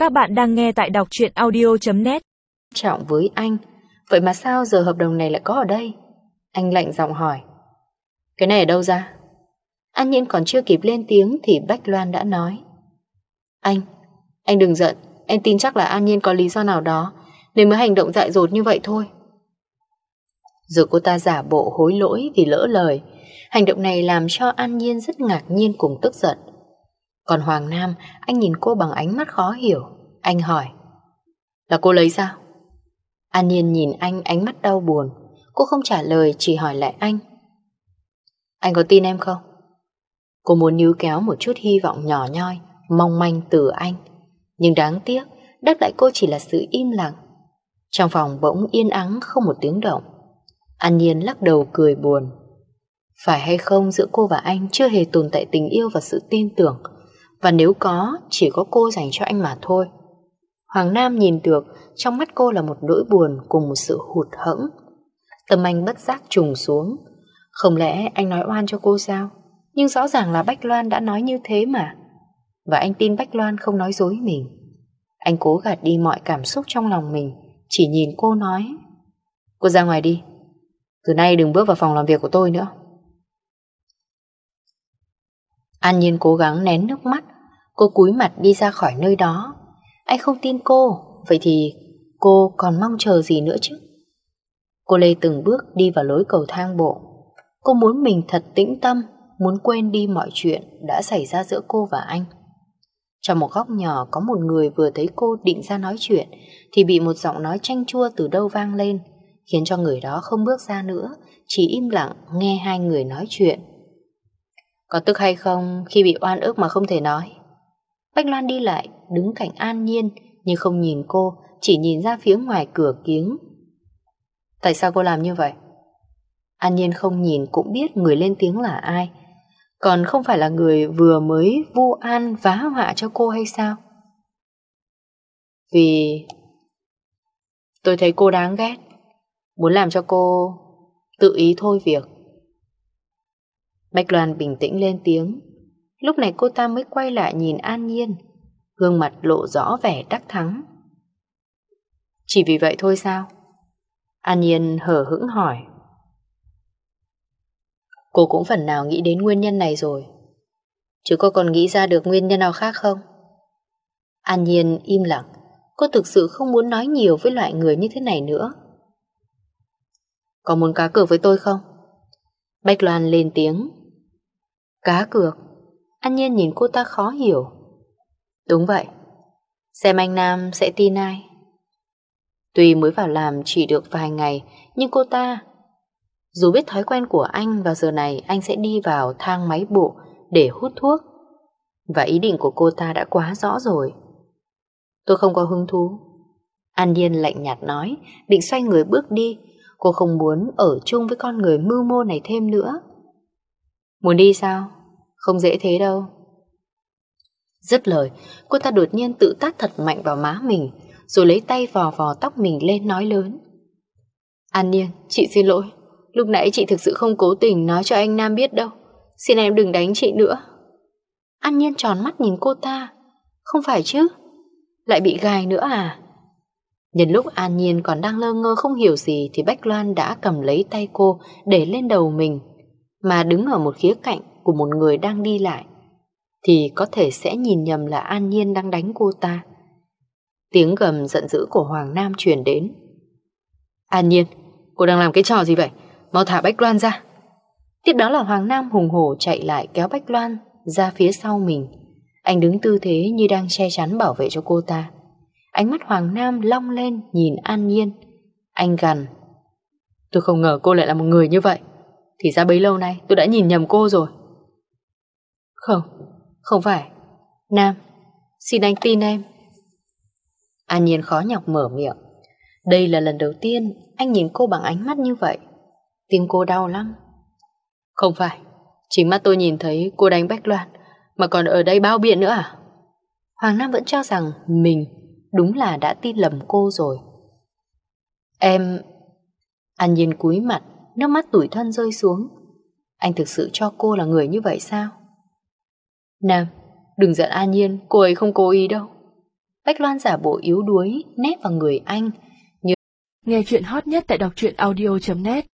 Các bạn đang nghe tại đọc truyện audio.net. Trọng với anh, vậy mà sao giờ hợp đồng này lại có ở đây? Anh lạnh giọng hỏi. Cái này ở đâu ra? An Nhiên còn chưa kịp lên tiếng thì Bách Loan đã nói. Anh đừng giận, em tin chắc là An Nhiên có lý do nào đó nên mới hành động dại dột như vậy thôi. Rồi cô ta giả bộ hối lỗi vì lỡ lời. Hành động này làm cho An Nhiên rất ngạc nhiên cùng tức giận. Còn Hoàng Nam, anh nhìn cô bằng ánh mắt khó hiểu. Anh hỏi. Là cô lấy sao? An Nhiên nhìn anh ánh mắt đau buồn. Cô không trả lời, chỉ hỏi lại anh. Anh có tin em không? Cô muốn níu kéo một chút hy vọng nhỏ nhoi, mong manh từ anh. Nhưng đáng tiếc, đáp lại cô chỉ là sự im lặng. Trong phòng bỗng yên ắng không một tiếng động. An Nhiên lắc đầu cười buồn. Phải hay không giữa cô và anh chưa hề tồn tại tình yêu và sự tin tưởng. Và nếu có, chỉ có cô dành cho anh mà thôi. Hoàng Nam nhìn được trong mắt cô là một nỗi buồn cùng một sự hụt hẫng. Tâm anh bất giác trùng xuống. Không lẽ anh nói oan cho cô sao? Nhưng rõ ràng là Bách Loan đã nói như thế mà. Và anh tin Bách Loan không nói dối mình. Anh cố gạt đi mọi cảm xúc trong lòng mình, chỉ nhìn cô nói. Cô ra ngoài đi. Từ nay đừng bước vào phòng làm việc của tôi nữa. An Nhiên cố gắng nén nước mắt. Cô cúi mặt đi ra khỏi nơi đó. Anh không tin cô. Vậy thì cô còn mong chờ gì nữa chứ? Cô lê từng bước đi vào lối cầu thang bộ. Cô muốn mình thật tĩnh tâm, muốn quên đi mọi chuyện đã xảy ra giữa cô và anh. Trong một góc nhỏ có một người vừa thấy cô định ra nói chuyện thì bị một giọng nói chanh chua từ đâu vang lên, khiến cho người đó không bước ra nữa, chỉ im lặng nghe hai người nói chuyện. Có tức hay không khi bị oan ức mà không thể nói? Bách Loan đi lại, đứng cạnh An Nhiên nhưng không nhìn cô, chỉ nhìn ra phía ngoài cửa kiếng. Tại sao cô làm như vậy? An Nhiên không nhìn cũng biết người lên tiếng là ai. Còn không phải là người vừa mới vu oan vá họa cho cô hay sao? Vì tôi thấy cô đáng ghét, muốn làm cho cô tự ý thôi việc. Bách Loan bình tĩnh lên tiếng. Lúc này cô ta mới quay lại nhìn An Nhiên, gương mặt lộ rõ vẻ đắc thắng. Chỉ vì vậy thôi sao? An Nhiên hờ hững hỏi. Cô cũng phần nào nghĩ đến nguyên nhân này rồi, chứ cô còn nghĩ ra được nguyên nhân nào khác không? An Nhiên im lặng. Cô thực sự không muốn nói nhiều với loại người như thế này nữa. Có muốn cá cược với tôi không? Bách Loan lên tiếng. Cá cược? An Nhiên nhìn cô ta khó hiểu. Đúng vậy. Xem anh Nam sẽ tin ai. Tuy mới vào làm chỉ được vài ngày, nhưng cô ta, dù biết thói quen của anh vào giờ này anh sẽ đi vào thang máy bộ để hút thuốc, và ý định của cô ta đã quá rõ rồi. Tôi không có hứng thú. An Nhiên lạnh nhạt nói, định xoay người bước đi. Cô không muốn ở chung với con người mưu mô này thêm nữa. Muốn đi sao? Không dễ thế đâu. Dứt lời, cô ta đột nhiên tự tát thật mạnh vào má mình, rồi lấy tay vò vò tóc mình lên nói lớn. An Nhiên, chị xin lỗi. Lúc nãy chị thực sự không cố tình nói cho anh Nam biết đâu. Xin em đừng đánh chị nữa. An Nhiên tròn mắt nhìn cô ta. Không phải chứ? Lại bị gài nữa à? Nhân lúc An Nhiên còn đang lơ ngơ không hiểu gì thì Bách Loan đã cầm lấy tay cô để lên đầu mình, mà đứng ở một khía cạnh của một người đang đi lại thì có thể sẽ nhìn nhầm là An Nhiên đang đánh cô ta. Tiếng gầm giận dữ của Hoàng Nam truyền đến. An Nhiên, cô đang làm cái trò gì vậy? Mau thả Bách Loan ra. Tiếp đó là Hoàng Nam hùng hổ chạy lại kéo Bách Loan ra phía sau mình. Anh đứng tư thế như đang che chắn bảo vệ cho cô ta. Ánh mắt Hoàng Nam long lên nhìn An Nhiên. Anh gằn. Tôi không ngờ cô lại là một người như vậy. Thì ra bấy lâu nay tôi đã nhìn nhầm cô rồi. Không phải. Nam, xin anh tin em. An Nhiên khó nhọc mở miệng. Đây là lần đầu tiên anh nhìn cô bằng ánh mắt như vậy. Tim cô đau lắm. Không phải, chính mắt tôi nhìn thấy cô đánh Bách Loan, mà còn ở đây bao biện nữa à? Hoàng Nam vẫn cho rằng mình đúng là đã tin lầm cô rồi. Em... An Nhiên cúi mặt, nước mắt tủi thân rơi xuống. Anh thực sự cho cô là người như vậy sao? Nam, đừng giận An Nhiên, cô ấy không cố ý đâu. Bách Loan giả bộ yếu đuối, nép vào người anh. Nghe chuyện hot nhất tại đọc truyện audio.net